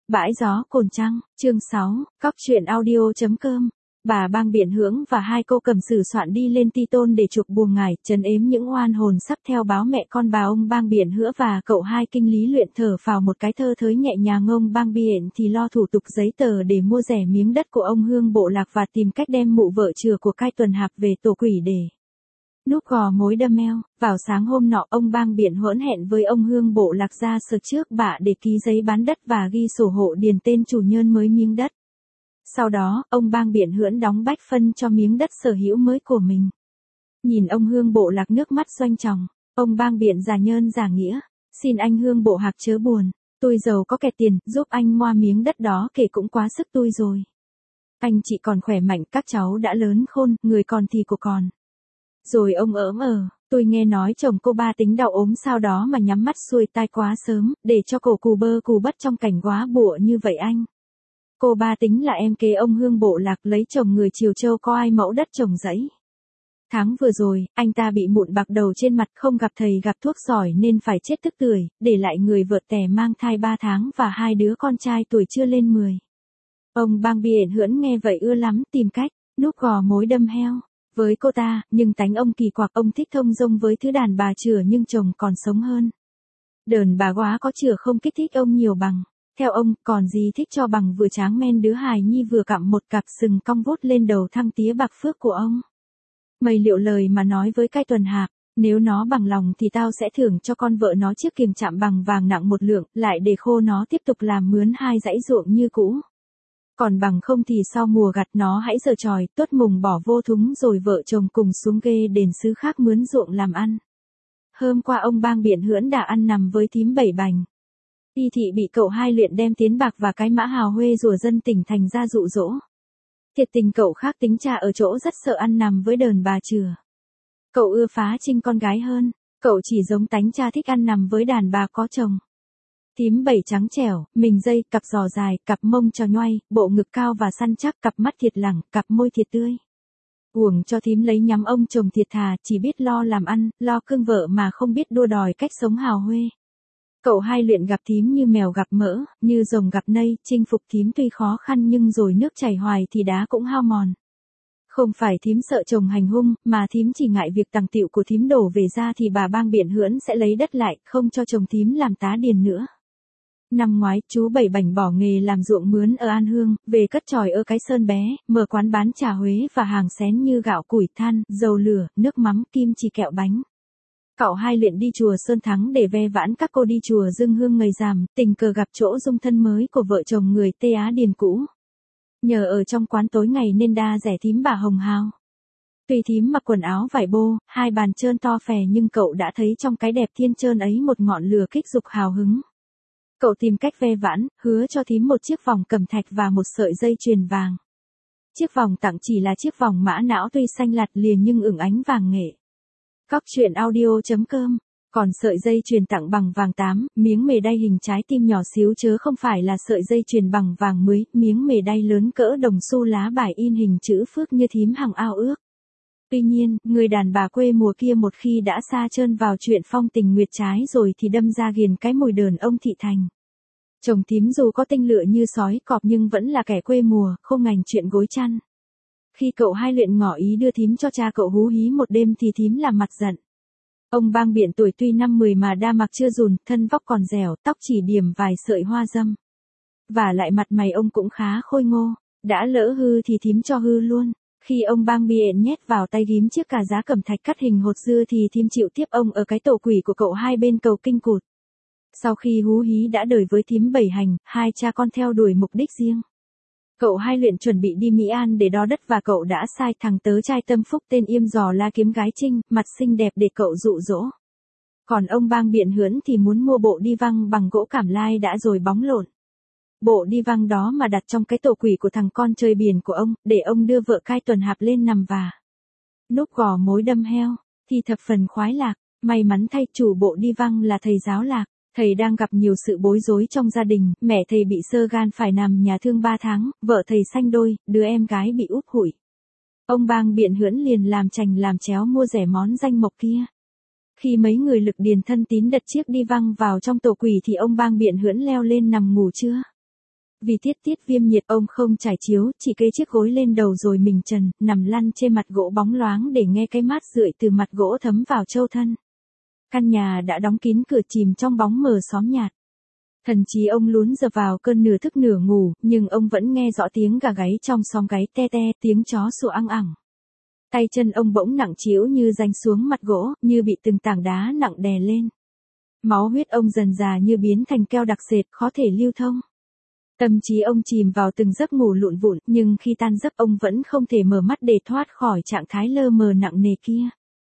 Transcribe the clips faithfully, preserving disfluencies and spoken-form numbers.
Bãi gió Cồn Trăng, chương sáu, cóc truyện audio.com. Bà Bang Biện Hưỡng và hai cô cầm sử soạn đi lên Ti Tôn để chuộc buồng ngải, trấn ếm những oan hồn sắp theo báo mẹ con bà. Ông Bang Biện Hữa và cậu hai kinh lý luyện thở phào một cái thơ thới nhẹ nhàng. Ông Bang Biện thì lo thủ tục giấy tờ để mua rẻ miếng đất của ông Hương Bộ Lạc và tìm cách đem mụ vợ chừa của Cai Tuần Hạp về tổ quỷ để núp gò mối đâm eo. Vào sáng hôm nọ, ông Bang Biện Hỗn hẹn với ông Hương Bộ Lạc ra sở trước bạ để ký giấy bán đất và ghi sổ hộ điền tên chủ nhân mới miếng đất. Sau đó, ông Bang Biện Hưỡng đóng bách phân cho miếng đất sở hữu mới của mình. Nhìn ông Hương Bộ Lạc nước mắt doanh tròng, ông Bang Biện giả nhơn giả nghĩa, xin anh Hương Bộ Hạc chớ buồn, tôi giàu có kẹt tiền, giúp anh moa miếng đất đó kể cũng quá sức tôi rồi. Anh chị còn khỏe mạnh, các cháu đã lớn khôn, người còn thì của còn. Rồi ông ỡm ờ, tôi nghe nói chồng cô ba tính đau ốm sao đó mà nhắm mắt xuôi tai quá sớm, để cho cổ cù bơ cù bất trong cảnh quá bụa như vậy anh. Cô ba tính là em kế ông Hương Bộ Lạc lấy chồng người Triều Châu có ai mẫu đất trồng dãy. Tháng vừa rồi, anh ta bị mụn bạc đầu trên mặt, không gặp thầy gặp thuốc giỏi nên phải chết tức tưởi, để lại người vợ tẻ mang thai ba tháng và hai đứa con trai tuổi chưa lên mười. Ông Bang Biện Hưỡng nghe vậy ưa lắm, tìm cách núp gò mối đâm heo với cô ta, nhưng tánh ông kỳ quặc, ông thích thông dong với thứ đàn bà chửa nhưng chồng còn sống hơn. Đờn bà quá có chửa không kích thích ông nhiều bằng. Theo ông, còn gì thích cho bằng vừa tráng men đứa hài nhi vừa cặm một cặp sừng cong vút lên đầu thăng tía bạc phước của ông. Mày liệu lời mà nói với Cai Tuần Hạp, nếu nó bằng lòng thì tao sẽ thưởng cho con vợ nó chiếc kiềng chạm bằng vàng nặng một lượng, lại để khô nó tiếp tục làm mướn hai dãy ruộng như cũ. Còn bằng không thì sau mùa gặt nó hãy giở tròi, tuốt mùng bỏ vô thúng rồi vợ chồng cùng xuống ghê đền xứ khác mướn ruộng làm ăn. Hôm qua ông Bang Biện Hưỡng đã ăn nằm với thím Bảy Bành. Y thị bị cậu hai luyện đem tiến bạc và cái mã hào huê rùa dân tỉnh thành ra dụ dỗ. Thiệt tình cậu khác tính cha ở chỗ rất sợ ăn nằm với đờn bà chừa. Cậu ưa phá trinh con gái hơn, cậu chỉ giống tánh cha thích ăn nằm với đàn bà có chồng. Thím Bảy trắng trẻo, mình dây, cặp giò dài, cặp mông tròn nhoay, bộ ngực cao và săn chắc, cặp mắt thiệt lẳng, cặp môi thiệt tươi. Uổng cho thím lấy nhắm ông chồng thiệt thà, chỉ biết lo làm ăn, lo cưng vợ mà không biết đua đòi cách sống hào huê. Cậu hai luyện gặp thím như mèo gặp mỡ, như rồng gặp nây, chinh phục thím tuy khó khăn nhưng rồi nước chảy hoài thì đá cũng hao mòn. Không phải thím sợ chồng hành hung, mà thím chỉ ngại việc tằng tịu của thím đổ về ra thì bà Bang Biện Hưỡng sẽ lấy đất lại, không cho chồng thím làm tá điền nữa. Năm ngoái, chú Bảy Bành bỏ nghề làm ruộng mướn ở An Hương, về cất chòi ở Cái Sơn bé, mở quán bán trà Huế và hàng xén như gạo củi than, dầu lửa, nước mắm, kim chỉ kẹo bánh. Cậu hai luyện đi chùa Sơn Thắng để ve vãn các cô đi chùa dâng hương ngày rằm, tình cờ gặp chỗ dung thân mới của vợ chồng người Tây Á Điền cũ. Nhờ ở trong quán tối ngày nên đa rẻ thím bà hồng hào. Tuy thím mặc quần áo vải bô, hai bàn trơn to phè nhưng cậu đã thấy trong cái đẹp thiên trơn ấy một ngọn lửa kích dục hào hứng. Cậu tìm cách ve vãn, hứa cho thím một chiếc vòng cẩm thạch và một sợi dây chuyền vàng. Chiếc vòng tặng chỉ là chiếc vòng mã não tuy xanh lạt liền nhưng ửng ánh vàng nghệ. Cóc truyện audio.com. Còn sợi dây chuyền tặng bằng vàng tám, miếng mề đay hình trái tim nhỏ xíu chớ không phải là sợi dây chuyền bằng vàng mới, miếng mề đay lớn cỡ đồng xu lá bài in hình chữ phước như thím hằng ao ước. Tuy nhiên, người đàn bà quê mùa kia một khi đã sa trơn vào chuyện phong tình nguyệt trái rồi thì đâm ra ghiền cái mùi đờn ông thị thành. Chồng thím dù có tinh lựa như sói cọp nhưng vẫn là kẻ quê mùa, không ngành chuyện gối chăn. Khi cậu hai luyện ngỏ ý đưa thím cho cha cậu hú hí một đêm thì thím làm mặt giận. Ông Bang Biện tuổi tuy năm mười mà đa mặc chưa rùn, thân vóc còn dẻo, tóc chỉ điểm vài sợi hoa dâm. Và lại mặt mày ông cũng khá khôi ngô, đã lỡ hư thì thím cho hư luôn. Khi ông Bang Biện nhét vào tay thím chiếc cà giá cẩm thạch cắt hình hột dưa thì thím chịu tiếp ông ở cái tổ quỷ của cậu hai bên cầu Kinh Cụt. Sau khi hú hí đã đời với thím Bảy Hành, hai cha con theo đuổi mục đích riêng. Cậu hai luyện chuẩn bị đi Mỹ An để đo đất và cậu đã sai thằng tớ trai tâm phúc tên Yêm Giò la kiếm gái Trinh, mặt xinh đẹp để cậu dụ dỗ. Còn ông Bang Biện Hưỡng thì muốn mua bộ đi văng bằng gỗ cảm lai đã rồi bóng lộn. Bộ đi văng đó mà đặt trong cái tổ quỷ của thằng con chơi biển của ông, để ông đưa vợ Cai Tuần Hạp lên nằm và núp gò mối đâm heo, thì thập phần khoái lạc. May mắn thay chủ bộ đi văng là thầy giáo Lạc. Thầy đang gặp nhiều sự bối rối trong gia đình, mẹ thầy bị xơ gan phải nằm nhà thương ba tháng, vợ thầy sanh đôi, đứa em gái bị úp hủi. Ông Bang Biện Hưỡng liền làm chành làm chéo mua rẻ món danh mộc kia. Khi mấy người lực điền thân tín đặt chiếc đi văng vào trong tổ quỷ thì ông Bang Biện Hưỡng leo lên nằm ngủ chưa. Vì tiết tiết viêm nhiệt ông không trải chiếu, chỉ kê chiếc gối lên đầu rồi mình trần, nằm lăn trên mặt gỗ bóng loáng để nghe cái mát rượi từ mặt gỗ thấm vào châu thân. Căn nhà đã đóng kín cửa chìm trong bóng mờ xóm nhạt. Thần trí ông lún dập vào cơn nửa thức nửa ngủ, nhưng ông vẫn nghe rõ tiếng gà gáy trong xóm gáy te te, tiếng chó sủa ăng ẳng. Tay chân ông bỗng nặng trĩu như ranh xuống mặt gỗ, như bị từng tảng đá nặng đè lên. Máu huyết ông dần dà như biến thành keo đặc sệt, khó thể lưu thông. Tâm trí ông chìm vào từng giấc ngủ lụn vụn, nhưng khi tan giấc ông vẫn không thể mở mắt để thoát khỏi trạng thái lơ mờ nặng nề kia.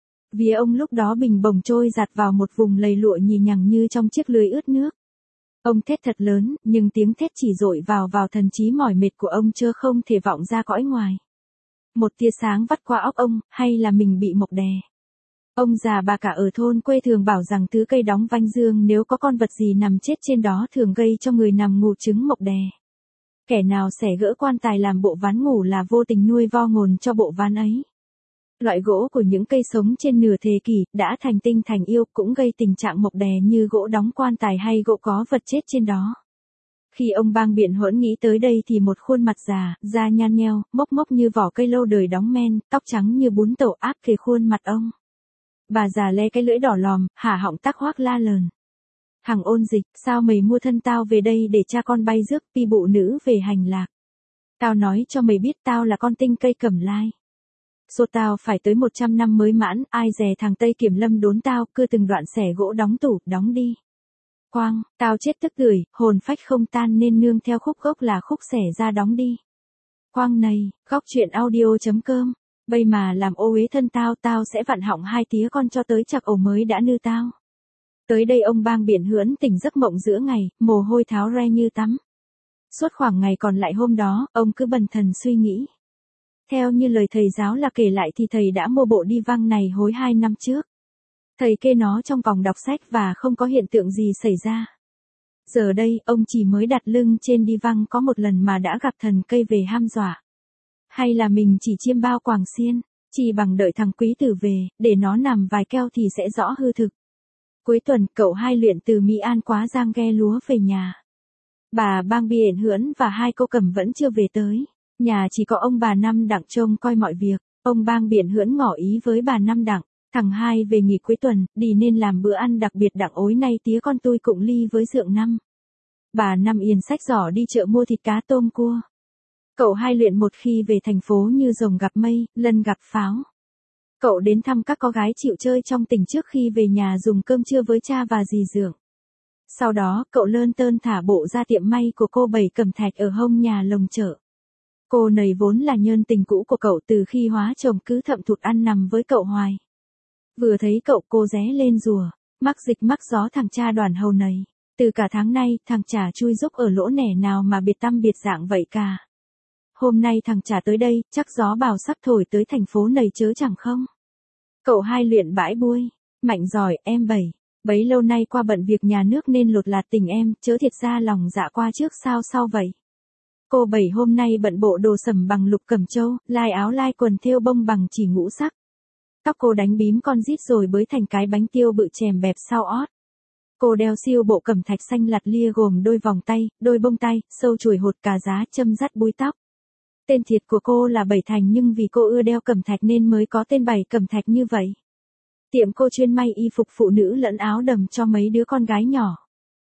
Vì ông lúc đó bình bồng trôi giạt vào một vùng lầy lụa nhì nhằng như trong chiếc lưới ướt nước. Ông thét thật lớn, nhưng tiếng thét chỉ dội vào vào thần trí mỏi mệt của ông chớ không thể vọng ra cõi ngoài. Một tia sáng vắt qua óc ông, hay là mình bị mộc đè. Ông già bà cả ở thôn quê thường bảo rằng thứ cây đóng vanh dương nếu có con vật gì nằm chết trên đó thường gây cho người nằm ngủ chứng mộc đè. Kẻ nào xẻ gỡ quan tài làm bộ ván ngủ là vô tình nuôi vo ngồn cho bộ ván ấy. Loại gỗ của những cây sống trên nửa thế kỷ, đã thành tinh thành yêu cũng gây tình trạng mộc đè như gỗ đóng quan tài hay gỗ có vật chết trên đó. Khi ông bang biện hỗn nghĩ tới đây thì một khuôn mặt già, da nhăn nheo, mốc mốc như vỏ cây lâu đời đóng men, tóc trắng như bún tẩu áp kề khuôn mặt ông. Bà già le cái lưỡi đỏ lòm, hả họng tắc hoác la lờn. Thằng ôn dịch, sao mày mua thân tao về đây để cha con bay rước pi bụ nữ về hành lạc. Tao nói cho mày biết tao là con tinh cây cẩm lai. Số tao phải tới một trăm năm mới mãn, ai dè thằng Tây Kiểm Lâm đốn tao, cưa từng đoạn xẻ gỗ đóng tủ, đóng đi. Quang, tao chết tức tưởi, hồn phách không tan nên nương theo khúc gốc là khúc xẻ ra đóng đi. Quang này, góc chuyện audio chấm com, bây mà làm ô uế thân tao, tao sẽ vặn họng hai tía con cho tới chặt ổ mới đã nư tao. Tới đây ông bang biển hưỡn tỉnh giấc mộng giữa ngày, mồ hôi tháo re như tắm. Suốt khoảng ngày còn lại hôm đó, ông cứ bần thần suy nghĩ. Theo như lời thầy giáo là kể lại thì thầy đã mua bộ đi văng này hối hai năm trước. Thầy kê nó trong phòng đọc sách và không có hiện tượng gì xảy ra. Giờ đây, ông chỉ mới đặt lưng trên đi văng có một lần mà đã gặp thần cây về ham dọa. Hay là mình chỉ chiêm bao quàng xiên, chỉ bằng đợi thằng quý tử về, để nó nằm vài keo thì sẽ rõ hư thực. Cuối tuần, cậu hai luyện từ Mỹ An quá giang ghe lúa về nhà. Bà bang biển hưỡn và hai cô cầm vẫn chưa về tới. Nhà chỉ có ông bà Năm Đặng trông coi mọi việc. Ông bang biển hưỡn ngỏ ý với bà Năm Đặng. Thằng hai về nghỉ cuối tuần, đi nên làm bữa ăn đặc biệt đặng ối nay tía con tôi cũng ly với dượng Năm. Bà Năm yên sách giỏ đi chợ mua thịt cá tôm cua. Cậu hai luyện một khi về thành phố như rồng gặp mây, lân gặp pháo. Cậu đến thăm các con gái chịu chơi trong tỉnh trước khi về nhà dùng cơm trưa với cha và dì dượng. Sau đó, cậu lơn tơn thả bộ ra tiệm may của cô Bảy Cẩm Thạch ở hông nhà lồng chợ. Cô này vốn là nhơn tình cũ của cậu từ khi hóa chồng cứ thậm thụt ăn nằm với cậu hoài. Vừa thấy cậu cô ré lên rùa, mắc dịch mắc gió thằng cha đoàn hầu này. Từ cả tháng nay, thằng chả chui rúc ở lỗ nẻ nào mà biệt tâm biệt dạng vậy cả. Hôm nay thằng chả tới đây, chắc gió bào sắp thổi tới thành phố này chớ chẳng không. Cậu hai luyện bãi buôi, mạnh giỏi, em Bảy. Bấy lâu nay qua bận việc nhà nước nên lột lạt tình em, chớ thiệt ra lòng dạ qua trước sao sao vậy. Cô Bảy hôm nay bận bộ đồ sẩm bằng lục cẩm châu, lai áo lai quần thêu bông bằng chỉ ngũ sắc. Tóc cô đánh bím con rít rồi bới thành cái bánh tiêu bự chèm bẹp sau ót. Cô đeo siêu bộ cẩm thạch xanh lặt lia gồm đôi vòng tay, đôi bông tay, sâu chùi hột cà giá châm dắt búi tóc. Tên thiệt của cô là Bảy Thành nhưng vì cô ưa đeo cẩm thạch nên mới có tên Bảy Cẩm Thạch như vậy. Tiệm cô chuyên may y phục phụ nữ lẫn áo đầm cho mấy đứa con gái nhỏ.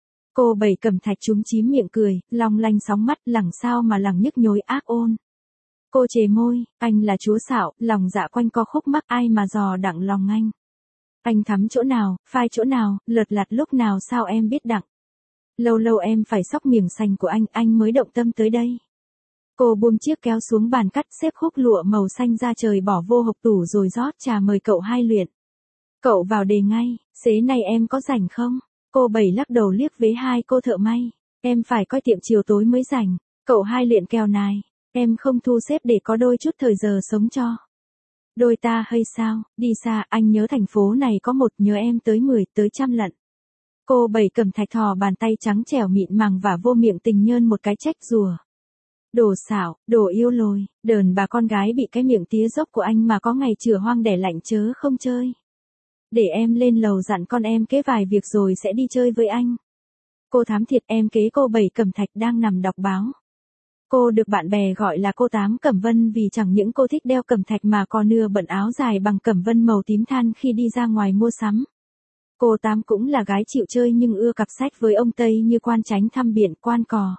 Cô Bảy Cẩm Thạch chúm chím miệng cười, long lanh sóng mắt lẳng sao mà lẳng nhức nhối ác ôn. Cô chề môi, anh là chúa xạo, lòng dạ quanh co khúc mắc ai mà dò đặng lòng anh. Anh thắm chỗ nào, phai chỗ nào, lợt lặt lúc nào sao em biết đặng. Lâu lâu em phải xóc miếng xanh của anh, anh mới động tâm tới đây. Cô buông chiếc kéo xuống bàn cắt xếp khúc lụa màu xanh ra trời bỏ vô hộp tủ rồi rót trà mời cậu hai luyện. Cậu vào đề ngay, xế này em có rảnh không? Cô Bảy lắc đầu liếc với hai cô thợ may. Em phải coi tiệm chiều tối mới rảnh. Cậu hai luyện kèo nài. Em không thu xếp để có đôi chút thời giờ sống cho. Đôi ta hay sao, đi xa anh nhớ thành phố này có một nhớ em tới mười tới trăm lận. Cô Bảy Cẩm Thạch thò bàn tay trắng trẻo mịn màng và vô miệng tình nhơn một cái trách rùa. Đồ xảo, đồ yêu lồi, đờn bà con gái bị cái miệng tía dốc của anh mà có ngày chửa hoang đẻ lạnh chớ không chơi. Để em lên lầu dặn con em kế vài việc rồi sẽ đi chơi với anh. Cô thám thiệt em kế cô Bảy Cẩm Thạch đang nằm đọc báo. Cô được bạn bè gọi là cô Tám Cẩm Vân vì chẳng những cô thích đeo cẩm thạch mà còn ưa bận áo dài bằng cẩm vân màu tím than khi đi ra ngoài mua sắm. Cô Tám cũng là gái chịu chơi nhưng ưa cặp sách với ông Tây như Quan Chánh Thăm Biển, Quan Cò.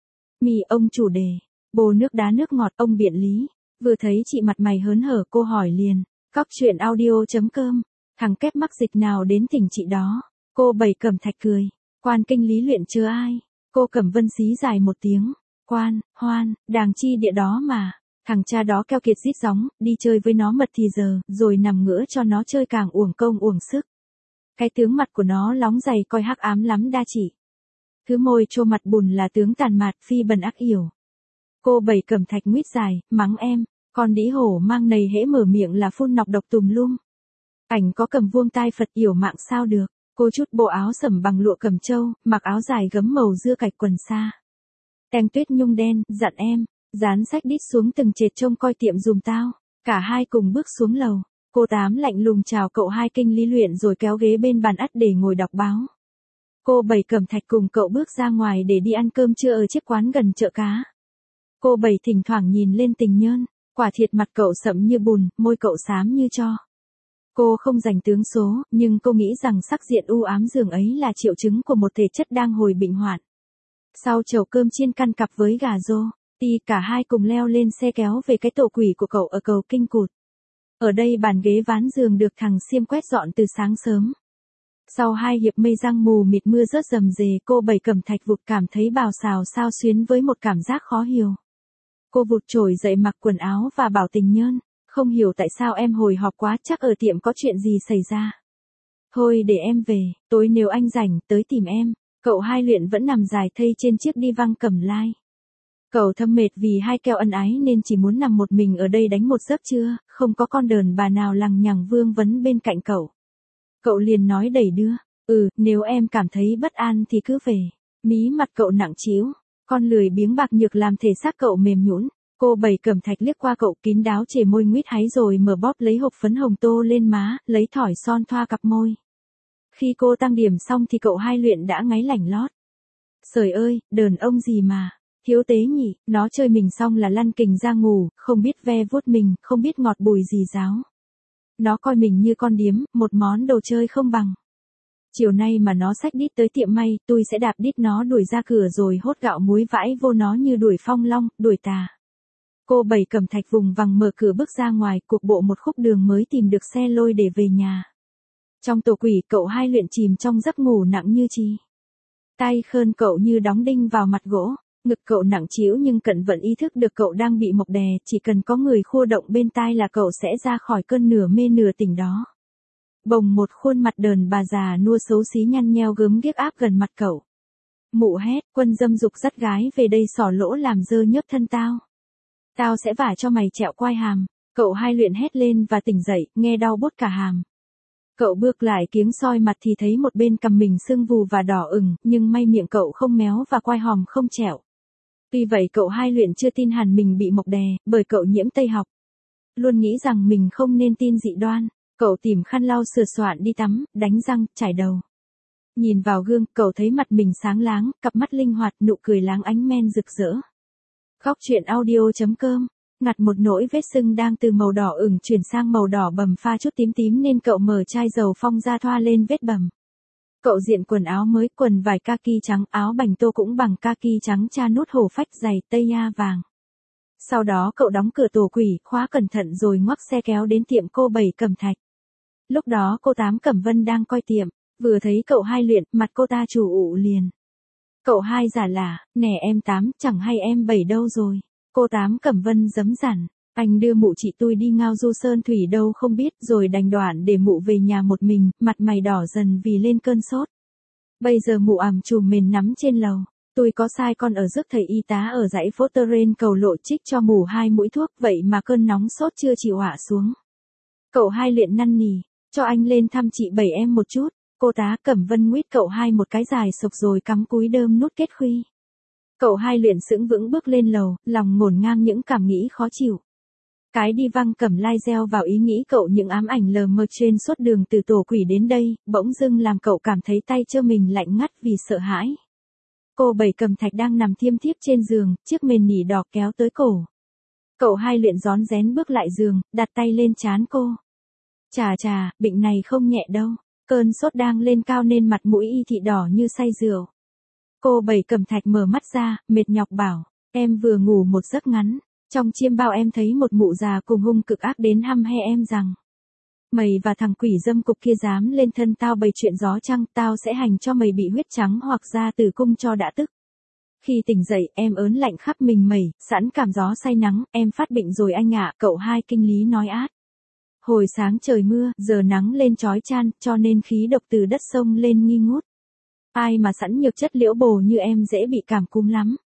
Mì ông chủ đề, bồ nước đá nước ngọt ông biện lý. Vừa thấy chị mặt mày hớn hở cô hỏi liền, cóc truyện audio.com, thằng kép mắc dịch nào đến tỉnh chị đó. Cô Bảy Cẩm Thạch cười, quan kinh lý luyện chưa ai. Cô Cẩm Vân xí dài một tiếng, quan, hoan, đàng chi địa đó mà. Thằng cha đó keo kiệt rít gióng, đi chơi với nó mật thì giờ, rồi nằm ngửa cho nó chơi càng uổng công uổng sức. Cái tướng mặt của nó lóng dày coi hắc ám lắm đa chỉ. Thứ môi trô mặt bùn là tướng tàn mạt phi bần ác yểu. Cô Bảy Cẩm Thạch nguyết dài, mắng em, con đĩ hổ mang nầy hễ mở miệng là phun nọc độc tùm lum. Ảnh có cầm vuông tai Phật yểu mạng sao được. Cô chút bộ áo sẩm bằng lụa cầm trâu, mặc áo dài gấm màu dưa cạch quần xa. Teng tuyết nhung đen, dặn em, dán sách đít xuống từng trệt trông coi tiệm dùm tao. Cả hai cùng bước xuống lầu. Cô Tám lạnh lùng chào cậu hai kinh lý luyện rồi kéo ghế bên bàn ắt để ngồi đọc báo. Cô Bảy Cẩm Thạch cùng cậu bước ra ngoài để đi ăn cơm trưa ở chiếc quán gần chợ cá. Cô Bảy thỉnh thoảng nhìn lên Tình Nhơn, quả thiệt mặt cậu sậm như bùn, môi cậu xám như tro. Cô không giành tướng số, nhưng cô nghĩ rằng sắc diện u ám giường ấy là triệu chứng của một thể chất đang hồi bệnh hoạn. Sau chầu cơm chiên căn cặp với gà rô, ti cả hai cùng leo lên xe kéo về cái tổ quỷ của cậu ở cầu Kinh Cụt. Ở đây bàn ghế ván giường được thằng Xiêm quét dọn từ sáng sớm. Sau hai hiệp mây giăng mù mịt mưa rớt rầm rề, cô Bảy Cẩm Thạch vụt cảm thấy bào xào sao xuyến với một cảm giác khó hiểu. Cô vụt trồi dậy mặc quần áo và bảo Tình Nhơn, không hiểu tại sao em hồi hộp quá, chắc ở tiệm có chuyện gì xảy ra. Thôi để em về, tối nếu anh rảnh tới tìm em. Cậu hai luyện vẫn nằm dài thây trên chiếc đi văng cẩm lai. Cậu thâm mệt vì hai keo ân ái nên chỉ muốn nằm một mình ở đây đánh một giấc trưa, không có con đờn bà nào lằng nhằng vương vấn bên cạnh cậu. Cậu liền nói đẩy đưa, ừ, nếu em cảm thấy bất an thì cứ về. Mí mặt cậu nặng trĩu, con lười biếng bạc nhược làm thể xác cậu mềm nhũn. Cô Bảy Cẩm Thạch liếc qua cậu kín đáo chề môi nguyết háy rồi mở bóp lấy hộp phấn hồng tô lên má, lấy thỏi son thoa cặp môi. Khi cô tăng điểm xong thì cậu hai luyện đã ngáy lảnh lót. Trời ơi, đờn ông gì mà, thiếu tế nhỉ, nó chơi mình xong là lăn kình ra ngủ, không biết ve vuốt mình, không biết ngọt bùi gì giáo. Nó coi mình như con điếm, một món đồ chơi không bằng. Chiều nay mà nó xách đít tới tiệm may, tôi sẽ đạp đít nó đuổi ra cửa rồi hốt gạo muối vãi vô nó như đuổi phong long, đuổi tà. Cô Bảy Cẩm Thạch vùng vằng mở cửa bước ra ngoài, cuộc bộ một khúc đường mới tìm được xe lôi để về nhà. Trong tổ quỷ cậu hai luyện chìm trong giấc ngủ nặng như chi. Tay khơn cậu như đóng đinh vào mặt gỗ, ngực cậu nặng trĩu nhưng cận vận ý thức được cậu đang bị mộc đè, chỉ cần có người khua động bên tai là cậu sẽ ra khỏi cơn nửa mê nửa tỉnh đó. Bồng một khuôn mặt đờn bà già nua xấu xí nhăn nheo gớm ghiếc áp gần mặt cậu. Mụ hét, quân dâm dục dắt gái về đây xỏ lỗ làm dơ nhớp thân tao. Tao sẽ vả cho mày trẹo quai hàm. Cậu hai luyện hét lên và tỉnh dậy, nghe đau bốt cả hàm. Cậu bước lại kiếng soi mặt thì thấy một bên cằm mình sưng vù và đỏ ửng, nhưng may miệng cậu không méo và quai hòm không trẹo. Tuy vậy cậu hai luyện chưa tin hẳn mình bị mộc đè, bởi cậu nhiễm Tây học. Luôn nghĩ rằng mình không nên tin dị đoan. Cậu tìm khăn lau sửa soạn đi tắm, đánh răng, chải đầu. Nhìn vào gương, cậu thấy mặt mình sáng láng, cặp mắt linh hoạt, nụ cười láng ánh men rực rỡ. Cóc truyện audio.com, ngặt một nỗi vết sưng đang từ màu đỏ ửng chuyển sang màu đỏ bầm pha chút tím tím nên cậu mở chai dầu phong ra thoa lên vết bầm. Cậu diện quần áo mới, quần vải kaki trắng, áo bành tô cũng bằng kaki trắng cha nút hổ phách giày tây da vàng. Sau đó cậu đóng cửa tổ quỷ, khóa cẩn thận rồi ngoắc xe kéo đến tiệm cô Bảy Cẩm Thạch. Lúc đó cô Tám Cẩm Vân đang coi tiệm, vừa thấy cậu hai luyện, mặt cô ta chủ ụ liền. Cậu hai giả lả, nè em Tám, chẳng hay em Bảy đâu rồi. Cô Tám Cẩm Vân giấm dằn, anh đưa mụ chị tôi đi ngao du sơn thủy đâu không biết, rồi đành đoạn để mụ về nhà một mình, mặt mày đỏ dần vì lên cơn sốt. Bây giờ mụ ằm chùm mền nắm trên lầu, tôi có sai con ở rước thầy y tá ở dãy phố Tơ Rên cầu lộ trích cho mụ hai mũi thuốc, vậy mà cơn nóng sốt chưa chịu hạ xuống. Cậu hai luyện năn nỉ, cho anh lên thăm chị Bảy em một chút. Cô tá Cẩm Vân nguyết cậu hai một cái dài sộc rồi cắm cúi đơm nút kết khuy. Cậu hai luyện sững vững bước lên lầu, lòng ngổn ngang những cảm nghĩ khó chịu. Cái đi văng cẩm lai gieo vào ý nghĩ cậu những ám ảnh lờ mờ trên suốt đường từ tổ quỷ đến đây, bỗng dưng làm cậu cảm thấy tay trơ mình lạnh ngắt vì sợ hãi. Cô Bảy cầm thạch đang nằm thiêm thiếp trên giường, chiếc mền nỉ đỏ kéo tới cổ. Cậu Hai luyện rón rén bước lại giường, đặt tay lên trán cô. Chà chà, bệnh này không nhẹ đâu. Cơn sốt đang lên cao nên mặt mũi y thị đỏ như say rượu. Cô Bảy cầm thạch mở mắt ra, mệt nhọc bảo, em vừa ngủ một giấc ngắn. Trong chiêm bao em thấy một mụ già cùng hung cực ác đến hăm he em rằng. Mày và thằng quỷ dâm cục kia dám lên thân tao bày chuyện gió trăng, tao sẽ hành cho mày bị huyết trắng hoặc ra tử cung cho đã tức. Khi tỉnh dậy, em ớn lạnh khắp mình mẩy, sẵn cảm gió say nắng, em phát bệnh rồi anh ạ, cậu Hai kinh lý nói át. Hồi sáng trời mưa, giờ nắng lên chói chan, cho nên khí độc từ đất sông lên nghi ngút. Ai mà sẵn nhược chất liễu bồ như em dễ bị cảm cúm lắm.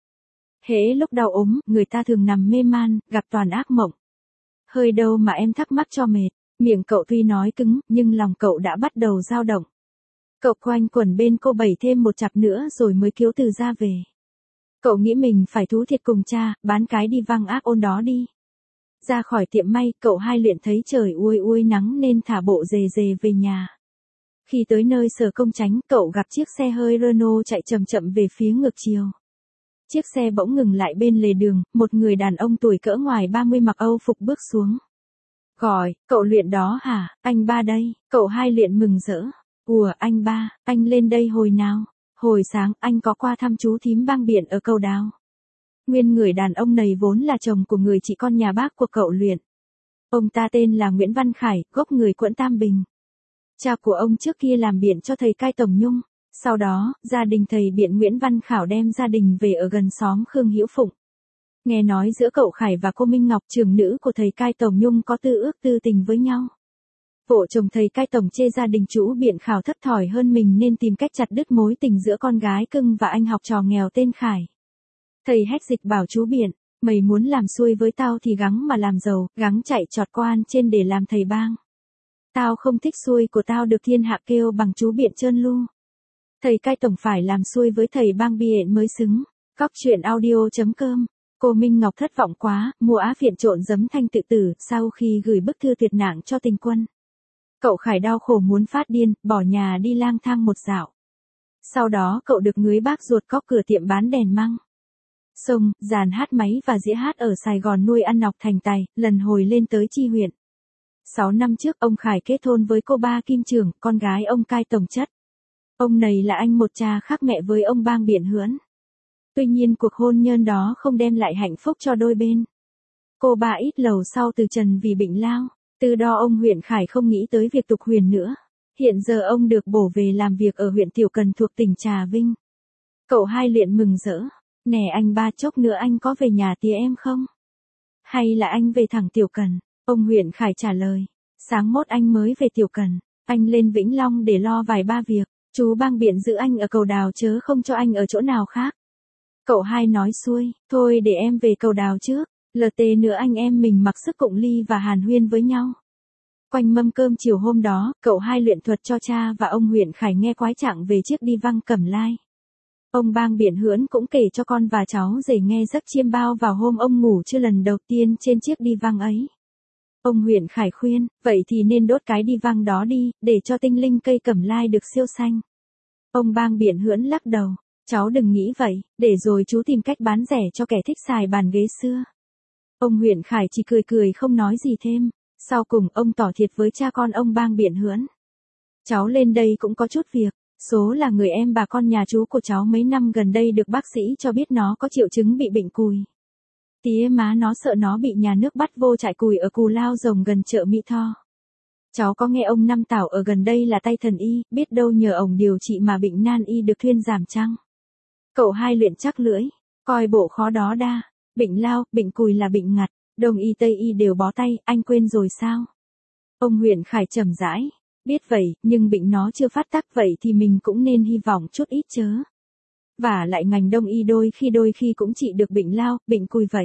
Hễ lúc đau ốm, người ta thường nằm mê man, gặp toàn ác mộng. Hơi đâu mà em thắc mắc cho mệt, miệng cậu tuy nói cứng, nhưng lòng cậu đã bắt đầu dao động. Cậu quanh quẩn bên cô Bảy thêm một chặp nữa rồi mới kiếu từ ra về. Cậu nghĩ mình phải thú thiệt cùng cha, bán cái đi văng ác ôn đó đi. Ra khỏi tiệm may, cậu Hai luyện thấy trời ui ui nắng nên thả bộ dề dề về nhà. Khi tới nơi Sở Công Chánh, cậu gặp chiếc xe hơi Renault chạy chậm chậm về phía ngược chiều. Chiếc xe bỗng ngừng lại bên lề đường, một người đàn ông tuổi cỡ ngoài ba mươi mặc Âu phục bước xuống. Gọi, cậu Luyện đó hả, anh ba đây, cậu Hai luyện mừng rỡ. Ủa anh ba, anh lên đây hồi nào? Hồi sáng anh có qua thăm chú thím Bang Biển ở Cầu Đào. Nguyên người đàn ông này vốn là chồng của người chị con nhà bác của cậu Luyện. Ông ta tên là Nguyễn Văn Khải, gốc người quận Tam Bình. Cha của ông trước kia làm biện cho thầy cai Tổng Nhung. Sau đó, gia đình thầy biện Nguyễn Văn Khảo đem gia đình về ở gần xóm Khương Hữu Phụng. Nghe nói giữa cậu Khải và cô Minh Ngọc trưởng nữ của thầy cai Tổng Nhung có tư ước tư tình với nhau. Vợ chồng thầy cai Tổng chê gia đình chú biện Khảo thất thỏi hơn mình nên tìm cách chặt đứt mối tình giữa con gái cưng và anh học trò nghèo tên Khải. Thầy hách dịch bảo chú biện, mày muốn làm xuôi với tao thì gắng mà làm giàu, gắng chạy trọt quan trên để làm thầy bang. Tao không thích xuôi của tao được thiên hạ kêu bằng chú biện trơn lu. Thầy cai Tổng phải làm xuôi với thầy Bang Biện mới xứng. Cóc truyện audio chấm com. Cô Minh Ngọc thất vọng quá, mua á phiện trộn giấm thanh tự tử sau khi gửi bức thư tuyệt nặng cho tình quân. Cậu Khải đau khổ muốn phát điên, bỏ nhà đi lang thang một dạo. Sau đó cậu được ngưới bác ruột cóc cửa tiệm bán đèn măng. Sông, dàn hát máy và dĩa hát ở Sài Gòn nuôi ăn nọc thành tài, lần hồi lên tới Chi huyện. Sáu năm trước ông Khải kết hôn với cô Ba Kim Trường, con gái ông cai Tổng Chất. Ông này là anh một cha khác mẹ với ông Bang Biển Hưỡn. Tuy nhiên cuộc hôn nhân đó không đem lại hạnh phúc cho đôi bên. Cô Ba ít lâu sau từ trần vì bệnh lao, từ đó ông huyện Khải không nghĩ tới việc tục huyền nữa. Hiện giờ ông được bổ về làm việc ở huyện Tiểu Cần thuộc tỉnh Trà Vinh. Cậu Hai luyện mừng rỡ, nè anh ba chốc nữa anh có về nhà tía em không? Hay là anh về thẳng Tiểu Cần? Ông huyện Khải trả lời, sáng mốt anh mới về Tiểu Cần, anh lên Vĩnh Long để lo vài ba việc. Chú Bang Biện giữ anh ở Cầu Đào chớ không cho anh ở chỗ nào khác. Cậu Hai nói xuôi, thôi để em về Cầu Đào trước, lờ tê nữa anh em mình mặc sức cụng ly và hàn huyên với nhau. Quanh mâm cơm chiều hôm đó, cậu Hai luyện thuật cho cha và ông huyện Khải nghe quái trạng về chiếc đi văng Cẩm Lai. Ông Bang Biển Hưỡn cũng kể cho con và cháu rể nghe giấc chiêm bao vào hôm ông ngủ trưa lần đầu tiên trên chiếc đi văng ấy. Ông huyện Khải khuyên, vậy thì nên đốt cái đi văng đó đi, để cho tinh linh cây Cẩm Lai được siêu xanh. Ông Bang Biển Hưỡn lắc đầu, cháu đừng nghĩ vậy, để rồi chú tìm cách bán rẻ cho kẻ thích xài bàn ghế xưa. Ông huyện Khải chỉ cười cười không nói gì thêm, sau cùng ông tỏ thiệt với cha con ông Bang Biển Hưỡn. Cháu lên đây cũng có chút việc, số là người em bà con nhà chú của cháu mấy năm gần đây được bác sĩ cho biết nó có triệu chứng bị bệnh cùi. Tía má nó sợ nó bị nhà nước bắt vô trại cùi ở Cù Lao Rồng gần chợ Mỹ Tho. Cháu có nghe ông Năm Tảo ở gần đây là tay thần y, biết đâu nhờ ông điều trị mà bệnh nan y được thuyên giảm chăng? Cậu Hai luyện chắc lưỡi, coi bộ khó đó đa, bệnh lao, bệnh cùi là bệnh ngặt, đông y tây y đều bó tay, anh quên rồi sao? Ông huyện Khải trầm rãi, biết vậy, nhưng bệnh nó chưa phát tác vậy thì mình cũng nên hy vọng chút ít chớ. Và lại ngành đông y đôi khi đôi khi cũng trị được bệnh lao, bệnh cùi vậy.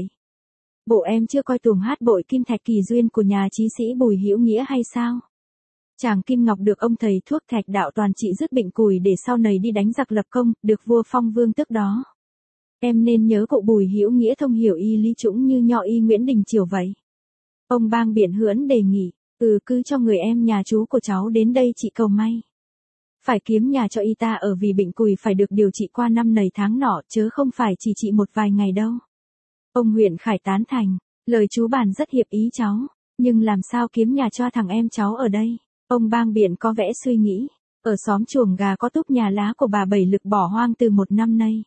Bộ em chưa coi tuồng hát bội Kim Thạch Kỳ Duyên của nhà chí sĩ Bùi Hữu Nghĩa hay sao? Chàng Kim Ngọc được ông thầy thuốc thạch đạo toàn trị dứt bệnh cùi để sau này đi đánh giặc lập công, được vua phong vương tước đó. Em nên nhớ cụ Bùi Hữu Nghĩa thông hiểu y lý chủng như nho y Nguyễn Đình Chiểu vậy. Ông Bang Biển Hưỡn đề nghị, ừ cứ cho người em nhà chú của cháu đến đây trị cầu may. phải kiếm nhà cho y ta ở vì bệnh cùi phải được điều trị qua năm nầy tháng nọ chớ không phải chỉ trị một vài ngày đâu. Ông huyện Khải tán thành, lời chú bàn rất hiệp ý cháu, nhưng làm sao kiếm nhà cho thằng em cháu ở đây? Ông Bang Biện có vẻ suy nghĩ, ở xóm chuồng gà có túp nhà lá của bà Bảy Lực bỏ hoang từ một năm nay.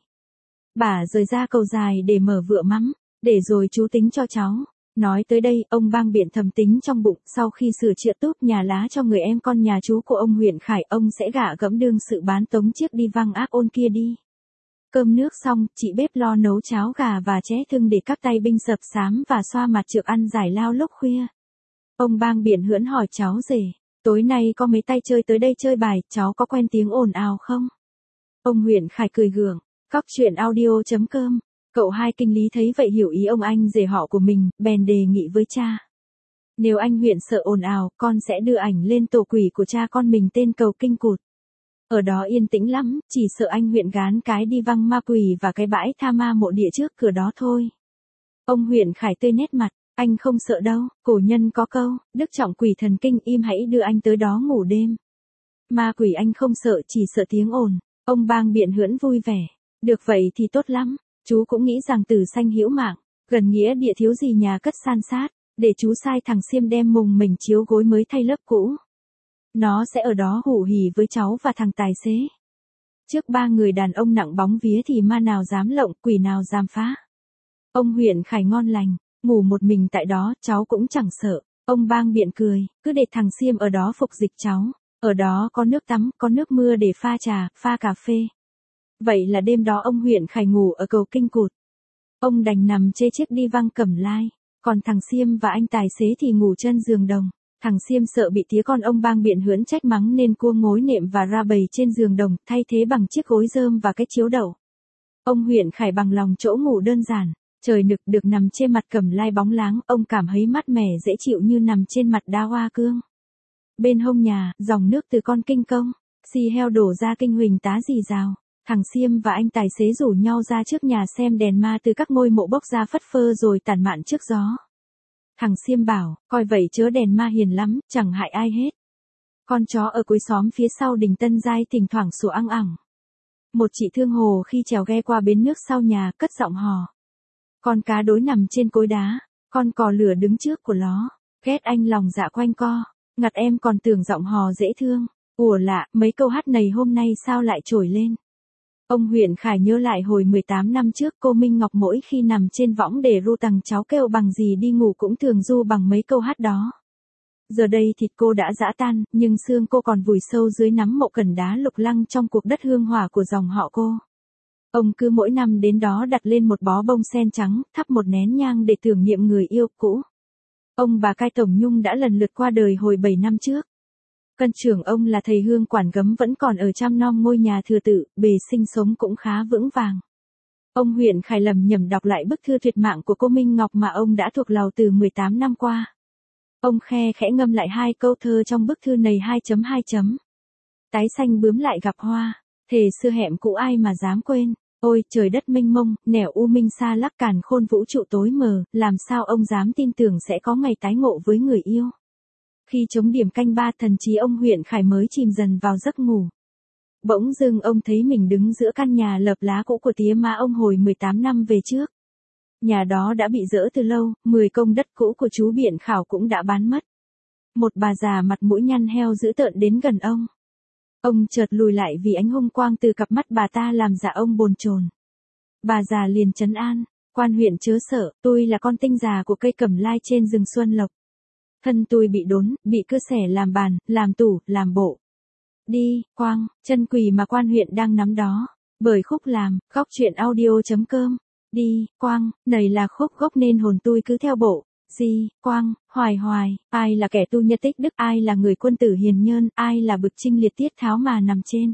Bà rời ra cầu dài để mở vựa mắm, để rồi chú tính cho cháu. Nói tới đây, ông Bang Biện thầm tính trong bụng, sau khi sửa chữa túp nhà lá cho người em con nhà chú của ông huyện Khải, ông sẽ gả gẫm đương sự bán tống chiếc đi văng ác ôn kia đi. Cơm nước xong, chị bếp lo nấu cháo gà và ché thưng để các tay binh sập sám và xoa mặt trược ăn giải lao lúc khuya. Ông Bang Biện hưỡn hỏi cháu rể, tối nay có mấy tay chơi tới đây chơi bài, cháu có quen tiếng ồn ào không? Ông huyện Khải cười gượng, cóc truyện audio chấm com. Cậu hai kinh lý thấy vậy hiểu ý ông anh rể họ của mình, bèn đề nghị với cha. Nếu anh huyện sợ ồn ào, con sẽ đưa ảnh lên tổ quỷ của cha con mình tên Cầu Kinh Cụt. Ở đó yên tĩnh lắm, chỉ sợ anh huyện gán cái đi văng ma quỷ và cái bãi tha ma mộ địa trước cửa đó thôi. Ông huyện Khải tươi nét mặt, anh không sợ đâu, cổ nhân có câu, đức trọng quỷ thần kinh, im hãy đưa anh tới đó ngủ đêm. Ma quỷ anh không sợ, chỉ sợ tiếng ồn. Ông Bang Biện hưỡn vui vẻ, được vậy thì tốt lắm. Chú cũng nghĩ rằng Tử Sanh hữu mạng, gần nghĩa địa thiếu gì nhà cất san sát, để chú sai thằng Xiêm đem mùng mình chiếu gối mới thay lớp cũ. Nó sẽ ở đó hủ hỉ với cháu và thằng tài xế. Trước ba người đàn ông nặng bóng vía thì ma nào dám lộng, quỷ nào dám phá. Ông huyện Khải ngon lành, ngủ một mình tại đó, cháu cũng chẳng sợ. Ông Bang Biện cười, cứ để thằng Xiêm ở đó phục dịch cháu. Ở đó có nước tắm, có nước mưa để pha trà, pha cà phê. Vậy là đêm đó ông huyện Khải ngủ ở Cầu Kinh Cụt. Ông đành nằm chê chiếc đi văng Cẩm Lai, còn thằng Xiêm và anh tài xế thì ngủ chân giường đồng. Thằng Xiêm sợ bị tía con ông Bang Biện hưỡn trách mắng nên cua ngối nệm và ra bầy trên giường đồng, thay thế bằng chiếc gối rơm và cái chiếu đậu. Ông huyện Khải bằng lòng chỗ ngủ đơn giản, trời nực được nằm trên mặt Cẩm Lai bóng láng, ông cảm thấy mát mẻ dễ chịu như nằm trên mặt đa hoa cương. Bên hông nhà, dòng nước từ con kinh công, xì heo đổ ra kinh huỳnh tá rì rào. Thằng Xiêm và anh tài xế rủ nhau ra trước nhà xem đèn ma từ các ngôi mộ bốc ra phất phơ rồi tản mạn trước gió. Thằng Xiêm bảo, coi vậy chớ đèn ma hiền lắm, chẳng hại ai hết. Con chó ở cuối xóm phía sau đình Tân Giai thỉnh thoảng sủa ăng ẳng. Một chị thương hồ khi trèo ghe qua bến nước sau nhà cất giọng hò. Con cá đối nằm trên cối đá, con cò lửa đứng trước của ló, ghét anh lòng dạ quanh co, ngặt em còn tưởng giọng hò dễ thương. Ủa lạ, mấy câu hát này hôm nay sao lại trồi lên? Ông huyện Khải nhớ lại hồi mười tám năm trước cô Minh Ngọc mỗi khi nằm trên võng để ru tằng cháu kêu bằng gì đi ngủ cũng thường ru bằng mấy câu hát đó. Giờ đây thịt cô đã giã tan, nhưng xương cô còn vùi sâu dưới nắm mộ cẩn đá lục lăng trong cuộc đất hương hỏa của dòng họ cô. Ông cứ mỗi năm đến đó đặt lên một bó bông sen trắng, thắp một nén nhang để tưởng niệm người yêu cũ. Ông bà Cai Tổng Nhung đã lần lượt qua đời hồi bảy năm trước. Cân trưởng ông là thầy hương quản gấm vẫn còn ở chăm nom ngôi nhà thừa tự, bề sinh sống cũng khá vững vàng. Ông huyện Khải lầm nhầm đọc lại bức thư tuyệt mạng của cô Minh Ngọc mà ông đã thuộc lòng từ mười tám năm qua. Ông khe khẽ ngâm lại hai câu thơ trong bức thư này hai chấm hai chấm. Tái xanh bướm lại gặp hoa, thề xưa hẹm cũ ai mà dám quên. Ôi trời đất mênh mông, nẻo u minh xa lắc càn khôn vũ trụ tối mờ, làm sao ông dám tin tưởng sẽ có ngày tái ngộ với người yêu. Khi chống điểm canh ba thần trí ông huyện Khải mới chìm dần vào giấc ngủ. Bỗng dưng ông thấy mình đứng giữa căn nhà lợp lá cũ của tía má ông hồi mười tám năm về trước. Nhà đó đã bị dỡ từ lâu, mười công đất cũ của chú Biện Khảo cũng đã bán mất. Một bà già mặt mũi nhăn heo dữ tợn đến gần ông. Ông chợt lùi lại vì ánh hung quang từ cặp mắt bà ta làm dạ ông bồn chồn. Bà già liền trấn an, quan huyện chớ sợ, tôi là con tinh già của cây Cẩm Lai trên rừng Xuân Lộc. Thân tôi bị đốn, bị cưa xẻ làm bàn, làm tủ, làm bộ. Đi, quang, chân quỳ mà quan huyện đang nắm đó. Bởi khúc làm, góc truyện audio chấm com. Đi, quang, này là khúc gốc nên hồn tôi cứ theo bộ. Di, quang, hoài hoài, ai là kẻ tu nhất tích đức, ai là người quân tử hiền nhơn, ai là bực trinh liệt tiết tháo mà nằm trên.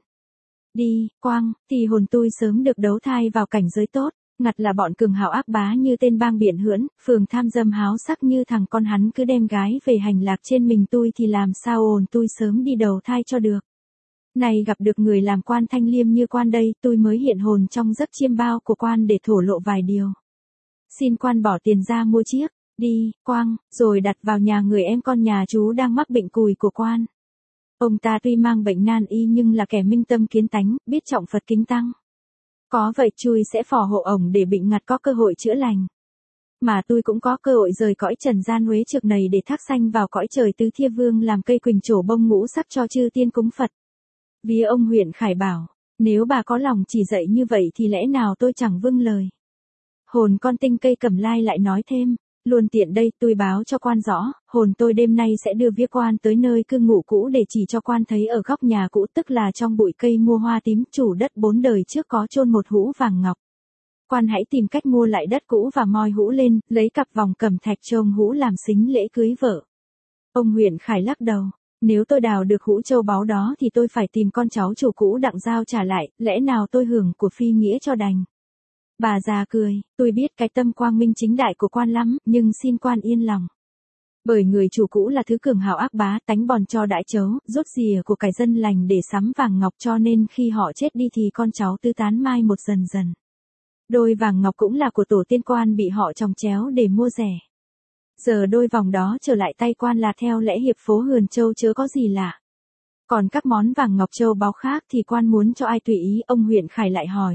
Đi, quang, thì hồn tôi sớm được đấu thai vào cảnh giới tốt. Ngặt là bọn cường hào ác bá như tên Bang Biện hưỡn, phường tham dâm háo sắc như thằng con hắn cứ đem gái về hành lạc trên mình tôi thì làm sao ồn tôi sớm đi đầu thai cho được. Này gặp được người làm quan thanh liêm như quan đây, tôi mới hiện hồn trong giấc chiêm bao của quan để thổ lộ vài điều. Xin quan bỏ tiền ra mua chiếc, đi, quang, rồi đặt vào nhà người em con nhà chú đang mắc bệnh cùi của quan. Ông ta tuy mang bệnh nan y nhưng là kẻ minh tâm kiến tánh, biết trọng Phật kính tăng. Có vậy chui sẽ phò hộ ổng để bệnh ngặt có cơ hội chữa lành. Mà tôi cũng có cơ hội rời cõi trần gian huế trực này để thác sanh vào cõi trời tứ thiên vương làm cây quỳnh trổ bông ngũ sắc cho chư tiên cúng Phật. Vía ông huyện Khải bảo, nếu bà có lòng chỉ dạy như vậy thì lẽ nào tôi chẳng vâng lời. Hồn con tinh cây cẩm lai lại nói thêm, luôn tiện đây tôi báo cho quan rõ, hồn tôi đêm nay sẽ đưa vía quan tới nơi cư ngụ cũ để chỉ cho quan thấy ở góc nhà cũ, tức là trong bụi cây mua hoa tím, chủ đất bốn đời trước có chôn một hũ vàng ngọc. Quan hãy tìm cách mua lại đất cũ và moi hũ lên, lấy cặp vòng cẩm thạch trông hũ làm xính lễ cưới vợ. Ông huyện Khải lắc đầu, nếu tôi đào được hũ châu báu đó thì tôi phải tìm con cháu chủ cũ đặng giao trả lại, lẽ nào tôi hưởng của phi nghĩa cho đành. Bà già cười, tôi biết cái tâm quang minh chính đại của quan lắm, nhưng xin quan yên lòng. Bởi người chủ cũ là thứ cường hào ác bá, tánh bòn cho đại chấu, rút rìa của cải dân lành để sắm vàng ngọc, cho nên khi họ chết đi thì con cháu tư tán mai một dần dần. Đôi vàng ngọc cũng là của tổ tiên quan bị họ chồng chéo để mua rẻ. Giờ đôi vòng đó trở lại tay quan là theo lẽ hiệp phố Hườn Châu chớ có gì lạ. Còn các món vàng ngọc châu báu khác thì quan muốn cho ai tùy ý, ông huyện Khải lại hỏi.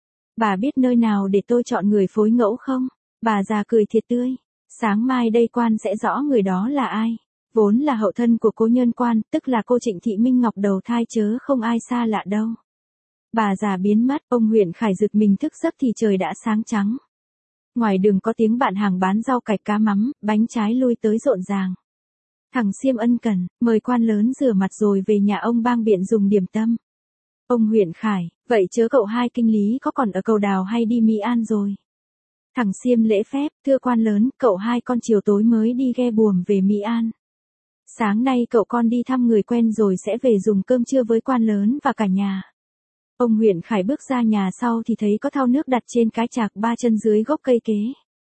Bà biết nơi nào để tôi chọn người phối ngẫu không? Bà già cười thiệt tươi. Sáng mai đây quan sẽ rõ người đó là ai. Vốn là hậu thân của cô nhân quan, tức là cô Trịnh Thị Minh Ngọc đầu thai chớ không ai xa lạ đâu. Bà già biến mất, ông huyện Khải giật mình thức giấc thì trời đã sáng trắng. Ngoài đường có tiếng bạn hàng bán rau cải cá mắm, bánh trái lui tới rộn ràng. Thằng Xiêm ân cần, mời quan lớn rửa mặt rồi về nhà ông bang biện dùng điểm tâm. Ông huyện Khải, vậy chớ cậu hai kinh lý có còn ở Cầu Đào hay đi Mỹ An rồi? Thằng Xiêm lễ phép, thưa quan lớn, cậu hai con chiều tối mới đi ghe buồm về Mỹ An. Sáng nay cậu con đi thăm người quen rồi sẽ về dùng cơm trưa với quan lớn và cả nhà. Ông huyện Khải bước ra nhà sau thì thấy có thau nước đặt trên cái chạc ba chân dưới gốc cây kế.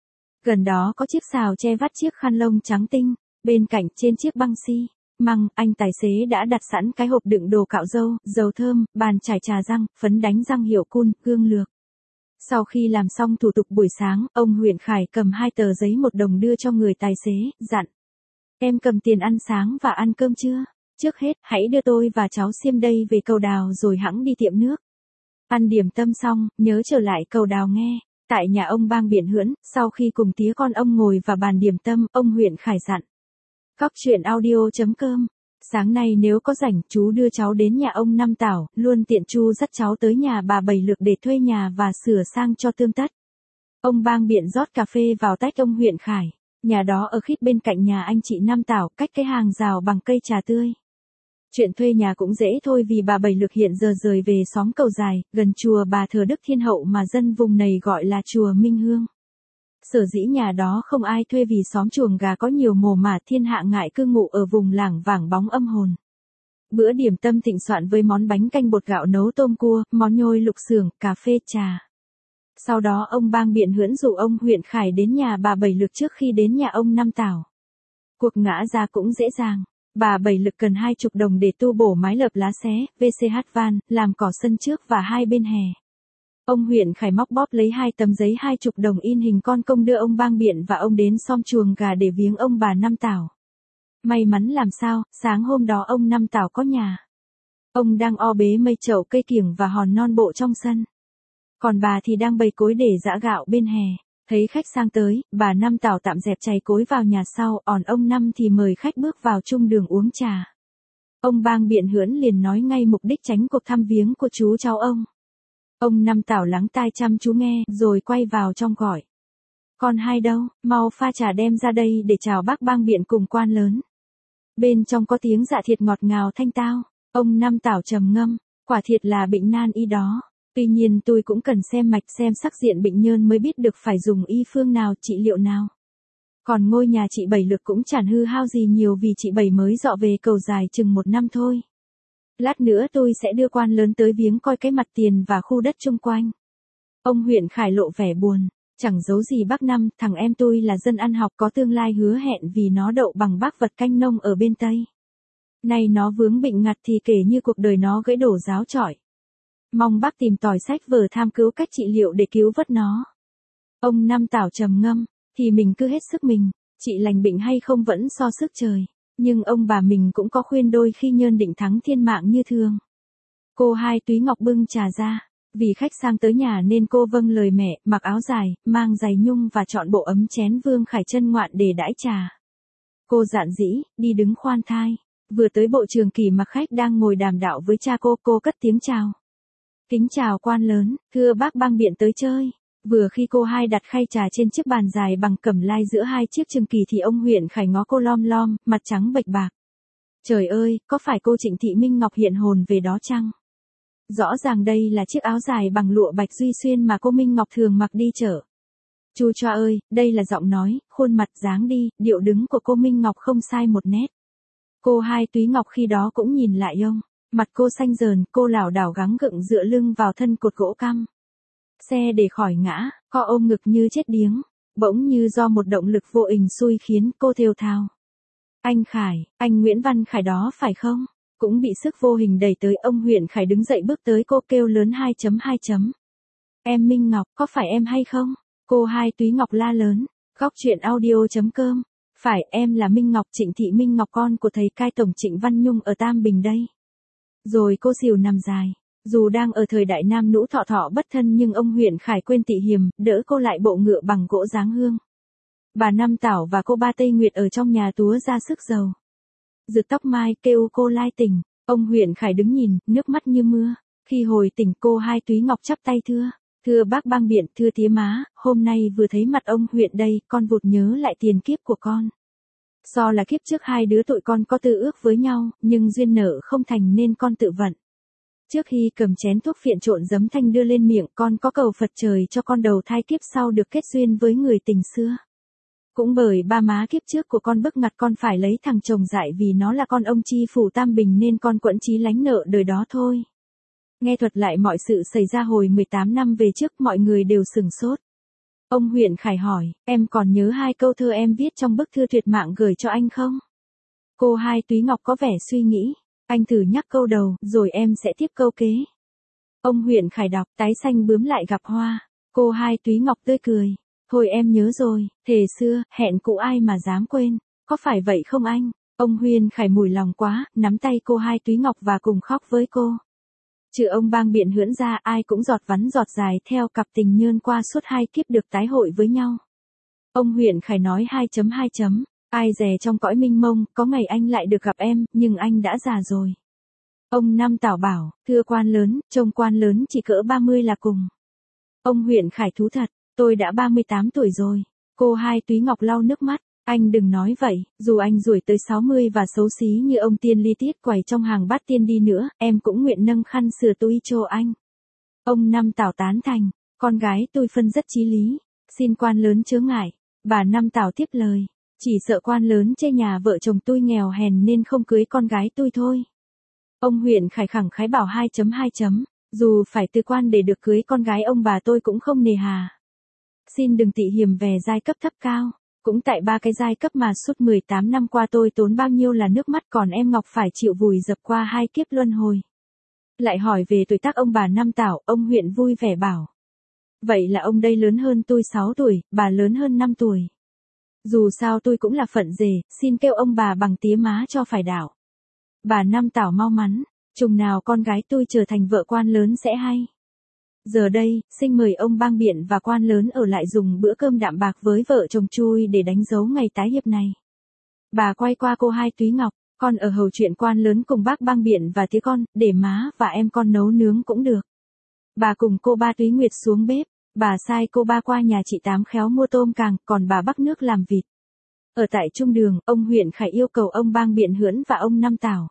Gần đó có chiếc xào che vắt chiếc khăn lông trắng tinh, bên cạnh trên chiếc băng xi măng, anh tài xế đã đặt sẵn cái hộp đựng đồ cạo râu, dầu thơm, bàn chải trà răng, phấn đánh răng hiệu Cun, gương lược. Sau khi làm xong thủ tục buổi sáng, ông huyện Khải cầm hai tờ giấy một đồng đưa cho người tài xế, dặn. Em cầm tiền ăn sáng và ăn cơm trưa. Trước hết, hãy đưa tôi và cháu Xiêm đây về Cầu Đào rồi hẵng đi tiệm nước. Ăn điểm tâm xong, nhớ trở lại Cầu Đào nghe. Tại nhà ông bang biển Hưỡn, sau khi cùng tía con ông ngồi vào bàn điểm tâm, ông huyện Khải dặn. Cóc truyện audio chấm com. Sáng nay nếu có rảnh, chú đưa cháu đến nhà ông Năm Tảo, luôn tiện chu dắt cháu tới nhà bà Bảy Lược để thuê nhà và sửa sang cho tươm tất. Ông bang biện rót cà phê vào tách ông huyện Khải. Nhà đó ở khít bên cạnh nhà anh chị Năm Tảo, cách cái hàng rào bằng cây trà tươi. Chuyện thuê nhà cũng dễ thôi vì bà Bảy Lược hiện giờ rời về xóm Cầu Dài, gần chùa Bà Thờ Đức Thiên Hậu mà dân vùng này gọi là chùa Minh Hương. Sở dĩ nhà đó không ai thuê vì xóm chuồng gà có nhiều mồ mả thiên hạ ngại cư ngụ ở vùng làng vàng bóng âm hồn. Bữa điểm tâm thịnh soạn với món bánh canh bột gạo nấu tôm cua, món nhồi lục xưởng, cà phê trà. Sau đó ông bang biện Hưỡn dụ ông huyện Khải đến nhà bà Bảy Lược trước khi đến nhà ông Năm Tảo. Cuộc ngã ra cũng dễ dàng. Bà Bảy Lược cần hai chục đồng để tu bổ mái lợp lá xé, vê xê hát van, làm cỏ sân trước và hai bên hè. Ông huyện Khải móc bóp lấy hai tấm giấy hai chục đồng in hình con công đưa ông bang biện và ông đến xóm chuồng gà để viếng ông bà Năm Tảo. May mắn làm sao, sáng hôm đó ông Năm Tảo có nhà. Ông đang o bế mây chậu cây kiểng và hòn non bộ trong sân. Còn bà thì đang bày cối để giã gạo bên hè. Thấy khách sang tới, bà Năm Tảo tạm dẹp chày cối vào nhà sau, còn ông Năm thì mời khách bước vào chung đường uống trà. Ông bang biện Hưỡn liền nói ngay mục đích tránh cuộc thăm viếng của chú cháu ông. Ông Năm Tảo lắng tai chăm chú nghe, rồi quay vào trong gọi. Con hai đâu, mau pha trà đem ra đây để chào bác bang biện cùng quan lớn. Bên trong có tiếng dạ thiệt ngọt ngào thanh tao. Ông Năm Tảo trầm ngâm, quả thiệt là bệnh nan y đó. Tuy nhiên tôi cũng cần xem mạch xem sắc diện bệnh nhân mới biết được phải dùng y phương nào, trị liệu nào. Còn ngôi nhà chị Bảy Lược cũng chẳng hư hao gì nhiều vì chị Bảy mới dọ về Cầu Dài chừng một năm thôi. Lát nữa tôi sẽ đưa quan lớn tới viếng coi cái mặt tiền và khu đất chung quanh. Ông huyện Khải lộ vẻ buồn, chẳng giấu gì bác Năm, thằng em tôi là dân ăn học có tương lai hứa hẹn vì nó đậu bằng bác vật canh nông ở bên Tây. Nay nó vướng bệnh ngặt thì kể như cuộc đời nó gãy đổ giáo trọi. Mong bác tìm tòi sách vở tham cứu cách trị liệu để cứu vớt nó. Ông Năm Tảo trầm ngâm, thì mình cứ hết sức mình, chị lành bệnh hay không vẫn so sức trời. Nhưng ông bà mình cũng có khuyên đôi khi Nhơn định thắng thiên mạng như thường. Cô hai Túy Ngọc bưng trà ra. Vì khách sang tới nhà nên cô vâng lời mẹ, mặc áo dài, mang giày nhung và chọn bộ ấm chén Vương Khải chân ngoạn để đãi trà. Cô dạn dĩ, đi đứng khoan thai. Vừa tới bộ Trường Kỳ mặc khách đang ngồi đàm đạo với cha cô, cô cất tiếng chào. Kính chào quan lớn, thưa bác bang biện tới chơi. Vừa khi cô hai đặt khay trà trên chiếc bàn dài bằng cẩm lai giữa hai chiếc Trường Kỳ thì ông Huyện Khải ngó cô lom lom, mặt trắng bệch bạc. Trời ơi, có phải cô Trịnh Thị Minh Ngọc hiện hồn về đó chăng? Rõ ràng đây là chiếc áo dài bằng lụa bạch duy xuyên mà cô Minh Ngọc thường mặc đi chợ. Chu choa ơi, đây là giọng nói, khuôn mặt, dáng đi, điệu đứng của cô Minh Ngọc không sai một nét. Cô hai Túy Ngọc khi đó cũng nhìn lại ông. Mặt cô xanh dờn, cô lảo đảo gắng gượng dựa lưng vào thân cột gỗ căm. Xe để khỏi ngã, co ôm ngực như chết điếng. Bỗng như do một động lực vô hình xui khiến cô thều thào. Anh Khải, anh Nguyễn Văn Khải đó phải không? Cũng bị sức vô hình đẩy tới, ông Huyện Khải đứng dậy bước tới cô kêu lớn hai chấm hai chấm. Em Minh Ngọc, có phải em hay không? Cô hai Túy Ngọc la lớn. Góc chuyện audio chấm com. Phải, em là Minh Ngọc, Trịnh Thị Minh Ngọc, con của thầy cai tổng Trịnh Văn Nhung ở Tam Bình đây. Rồi cô xỉu nằm dài. Dù đang ở thời đại nam nữ thọ thọ bất thân nhưng ông Huyện Khải quên tị hiềm, đỡ cô lại bộ ngựa bằng gỗ dáng hương. Bà Năm Tảo và cô ba Tây Nguyệt ở trong nhà túa ra sức dầu. Rực tóc mai kêu cô lai tỉnh. Ông Huyện Khải đứng nhìn, nước mắt như mưa. Khi hồi tỉnh cô hai Túy Ngọc chắp tay thưa. Thưa bác bang biện, thưa tía má, hôm nay vừa thấy mặt ông Huyện đây, con vụt nhớ lại tiền kiếp của con. So là kiếp trước hai đứa tụi con có tư ước với nhau, nhưng duyên nợ không thành nên con tự vận. Trước khi cầm chén thuốc phiện trộn giấm thanh đưa lên miệng, con có cầu Phật trời cho con đầu thai kiếp sau được kết duyên với người tình xưa. Cũng bởi ba má kiếp trước của con bức ngặt con phải lấy thằng chồng dại vì nó là con ông chi phủ Tam Bình nên con quẫn chí lánh nợ đời đó thôi. Nghe thuật lại mọi sự xảy ra hồi mười tám năm về trước, mọi người đều sửng sốt. Ông Huyện Khải hỏi, em còn nhớ hai câu thơ em viết trong bức thư tuyệt mạng gửi cho anh không? Cô hai Túy Ngọc có vẻ suy nghĩ. Anh thử nhắc câu đầu, rồi em sẽ tiếp câu kế. Ông Huyện Khải đọc, tái xanh bướm lại gặp hoa. Cô hai Túy Ngọc tươi cười. Thôi em nhớ rồi, thề xưa, hẹn cũ ai mà dám quên. Có phải vậy không anh? Ông Huyện Khải mùi lòng quá, nắm tay cô hai Túy Ngọc và cùng khóc với cô. Trừ ông bang biện hưỡn ra, ai cũng giọt vắn giọt dài theo cặp tình nhơn qua suốt hai kiếp được tái hội với nhau. Ông Huyện Khải nói hai chấm hai chấm. Ai dè trong cõi minh mông, có ngày anh lại được gặp em, nhưng anh đã già rồi. Ông Năm Tảo bảo, thưa quan lớn, trông quan lớn chỉ cỡ ba mươi là cùng. Ông Huyện Khải thú thật, tôi đã ba mươi tám tuổi rồi. Cô hai Túy Ngọc lau nước mắt, anh đừng nói vậy, dù anh rủi tới sáu mươi và xấu xí như ông tiên li tiết quầy trong hàng bát tiên đi nữa, em cũng nguyện nâng khăn sửa túi cho anh. Ông Năm Tảo tán thành, con gái tôi phân rất chí lý, xin quan lớn chớ ngại. Bà Năm Tảo tiếp lời. Chỉ sợ quan lớn chê nhà vợ chồng tôi nghèo hèn nên không cưới con gái tôi thôi. Ông Huyện Khải khẳng khái bảo hai chấm hai chấm. Dù phải từ quan để được cưới con gái ông bà tôi cũng không nề hà. Xin đừng tị hiềm về giai cấp thấp cao. Cũng tại ba cái giai cấp mà suốt mười tám năm qua tôi tốn bao nhiêu là nước mắt, còn em Ngọc phải chịu vùi dập qua hai kiếp luân hồi. Lại hỏi về tuổi tác ông bà Năm Tảo, ông Huyện vui vẻ bảo. Vậy là ông đây lớn hơn tôi sáu tuổi, bà lớn hơn năm tuổi. Dù sao tôi cũng là phận rể, xin kêu ông bà bằng tía má cho phải đạo. Bà Năm Tảo mau mắn, chừng nào con gái tôi trở thành vợ quan lớn sẽ hay. Giờ đây, xin mời ông bang biện và quan lớn ở lại dùng bữa cơm đạm bạc với vợ chồng chui để đánh dấu ngày tái hiệp này. Bà quay qua cô hai Túy Ngọc, con ở hầu chuyện quan lớn cùng bác bang biện và tía con, để má và em con nấu nướng cũng được. Bà cùng cô ba Túy Nguyệt xuống bếp. Bà sai cô ba qua nhà chị Tám khéo mua tôm càng, còn bà bắc nước làm vịt. Ở tại trung đường, ông Huyện Khải yêu cầu ông bang biện hưỡn và ông Năm Tảo.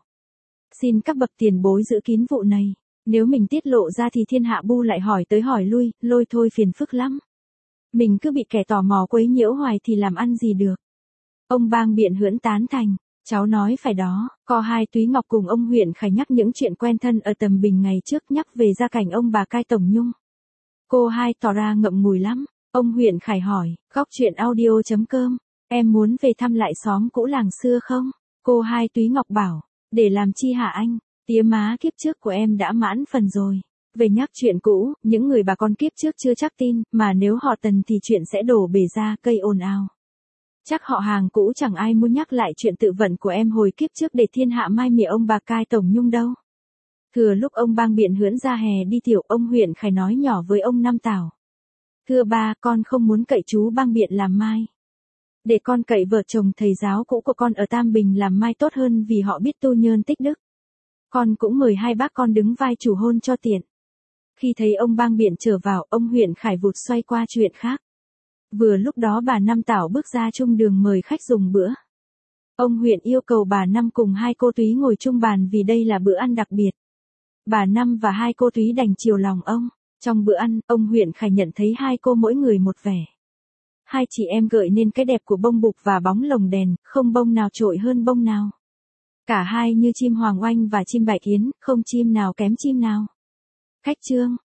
Xin các bậc tiền bối giữ kín vụ này. Nếu mình tiết lộ ra thì thiên hạ bu lại hỏi tới hỏi lui, lôi thôi phiền phức lắm. Mình cứ bị kẻ tò mò quấy nhiễu hoài thì làm ăn gì được. Ông bang biện hưỡn tán thành. Cháu nói phải đó, co hai Túy Ngọc cùng ông Huyện Khải nhắc những chuyện quen thân ở Tầm Bình ngày trước, nhắc về gia cảnh ông bà cai tổng Nhung. Cô hai tỏ ra ngậm ngùi lắm. Ông Huyện Khải hỏi, góc chuyện audio chấm com, em muốn về thăm lại xóm cũ làng xưa không? Cô hai Túy Ngọc bảo, để làm chi hả anh? Tía má kiếp trước của em đã mãn phần rồi. Về nhắc chuyện cũ, những người bà con kiếp trước chưa chắc tin, mà nếu họ Tần thì chuyện sẽ đổ bể ra, cây ồn ào. Chắc họ hàng cũ chẳng ai muốn nhắc lại chuyện tự vận của em hồi kiếp trước để thiên hạ mai mỉa ông bà Cai Tổng Nhung đâu. Thừa lúc ông Bang Biện hưỡn ra hè đi tiểu, ông Huyện Khải nói nhỏ với ông Năm Tảo. Thưa ba, con không muốn cậy chú Bang Biện làm mai. Để con cậy vợ chồng thầy giáo cũ của con ở Tam Bình làm mai tốt hơn vì họ biết tu nhơn tích đức. Con cũng mời hai bác con đứng vai chủ hôn cho tiện. Khi thấy ông Bang Biện trở vào, ông Huyện Khải vụt xoay qua chuyện khác. Vừa lúc đó bà Năm Tảo bước ra chung đường mời khách dùng bữa. Ông Huyện yêu cầu bà Năm cùng hai cô Túy ngồi chung bàn vì đây là bữa ăn đặc biệt. Bà Năm và hai cô Túy đành chiều lòng ông. Trong bữa ăn, ông Huyện Khải nhận thấy hai cô mỗi người một vẻ. Hai chị em gợi nên cái đẹp của bông bục và bóng lồng đèn, không bông nào trội hơn bông nào. Cả hai như chim hoàng oanh và chim bạch yến, không chim nào kém chim nào. Khách trương,